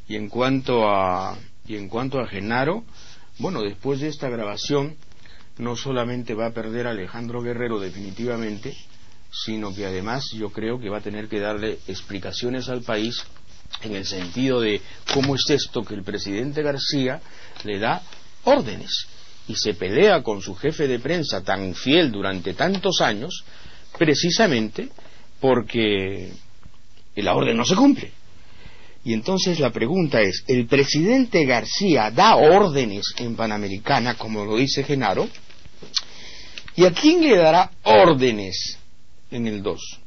Y en cuanto a Genaro, bueno, después de esta grabación no solamente va a perder a Alejandro Guerrero definitivamente, sino que además yo creo que va a tener que darle explicaciones al país en el sentido de cómo es esto que el presidente García le da órdenes y se pelea con su jefe de prensa tan fiel durante tantos años, precisamente porque la orden no se cumple. Y entonces la pregunta es, ¿el presidente García da órdenes en Panamericana, como lo dice Genaro? ¿Y a quién le dará órdenes en el 2?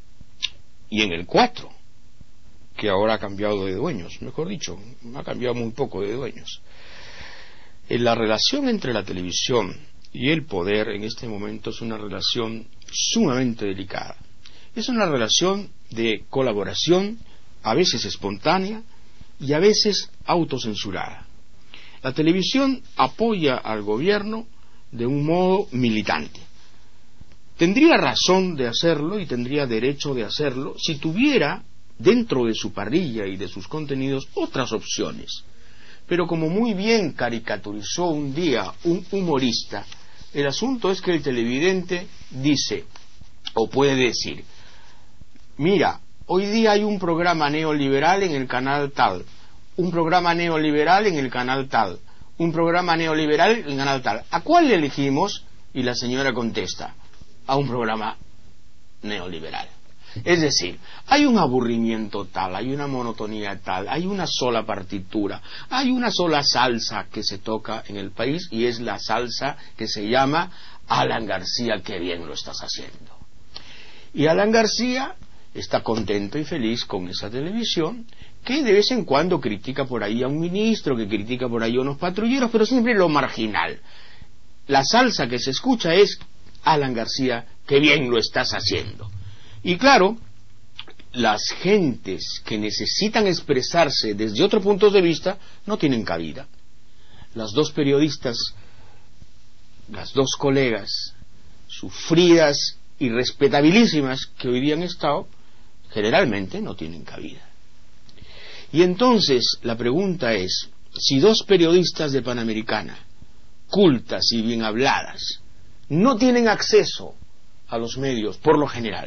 Y en el 4, que ahora ha cambiado de dueños, mejor dicho, ha cambiado muy poco de dueños. La relación entre la televisión y el poder en este momento es una relación sumamente delicada. Es una relación de colaboración, a veces espontánea y a veces autocensurada. La televisión apoya al gobierno de un modo militante. Tendría razón de hacerlo y tendría derecho de hacerlo si tuviera dentro de su parrilla y de sus contenidos otras opciones. Pero como muy bien caricaturizó un día un humorista, el asunto es que el televidente dice, o puede decir, mira, hoy día hay un programa neoliberal en el canal tal, un programa neoliberal en el canal tal, un programa neoliberal en el canal tal. ¿A cuál le elegimos? Y la señora contesta, a un programa neoliberal. Es decir, hay un aburrimiento tal, hay una monotonía tal, hay una sola partitura, hay una sola salsa que se toca en el país y es la salsa que se llama Alan García, qué bien lo estás haciendo. Y Alan García está contento y feliz con esa televisión que de vez en cuando critica por ahí a un ministro, que critica por ahí a unos patrulleros, pero siempre lo marginal. La salsa que se escucha es Alan García, qué bien lo estás haciendo. Y claro, las gentes que necesitan expresarse desde otro punto de vista no tienen cabida. Las dos periodistas, las dos colegas, sufridas y respetabilísimas que hoy día han estado, generalmente no tienen cabida. Y entonces la pregunta es, si dos periodistas de Panamericana, cultas y bien habladas, no tienen acceso a los medios por lo general,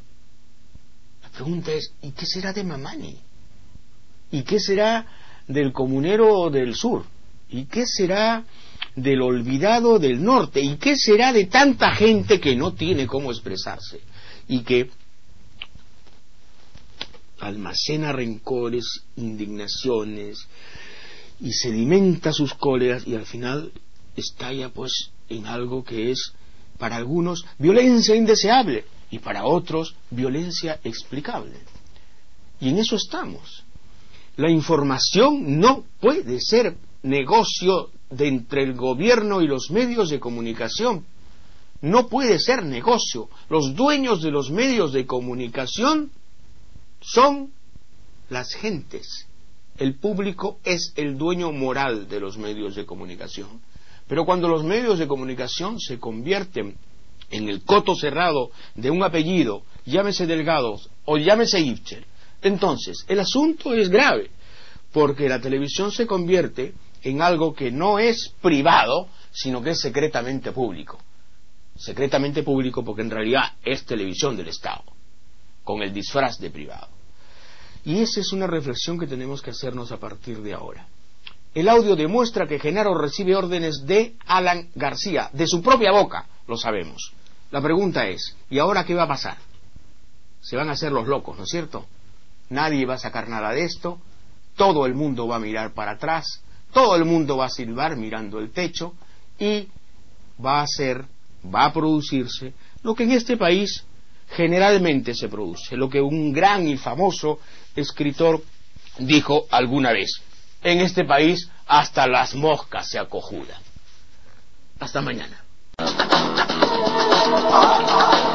la pregunta es, ¿y qué será de Mamani? ¿Y qué será del comunero del sur? ¿Y qué será del olvidado del norte? ¿Y qué será de tanta gente que no tiene cómo expresarse? Y que almacena rencores, indignaciones y sedimenta sus cóleras y al final estalla pues en algo que es para algunos violencia indeseable y para otros violencia explicable. Y en eso estamos. La información no puede ser negocio de entre el gobierno y los medios de comunicación. No puede ser negocio. Los dueños de los medios de comunicación son las gentes. El público es el dueño moral de los medios de comunicación. Pero cuando los medios de comunicación se convierten en el coto cerrado de un apellido, llámese Delgado o llámese Ibcher, entonces el asunto es grave, porque la televisión se convierte en algo que no es privado, sino que es secretamente público. Secretamente público porque en realidad es televisión del Estado, con el disfraz de privado. Y esa es una reflexión que tenemos que hacernos a partir de ahora. El audio demuestra que Genaro recibe órdenes de Alan García, de su propia boca, lo sabemos. La pregunta es, ¿y ahora qué va a pasar? Se van a hacer los locos, ¿no es cierto? Nadie va a sacar nada de esto, todo el mundo va a mirar para atrás, todo el mundo va a silbar mirando el techo y va a producirse lo que en este país generalmente se produce, lo que un gran y famoso escritor dijo alguna vez: en este país hasta las moscas se acojudan. Hasta mañana.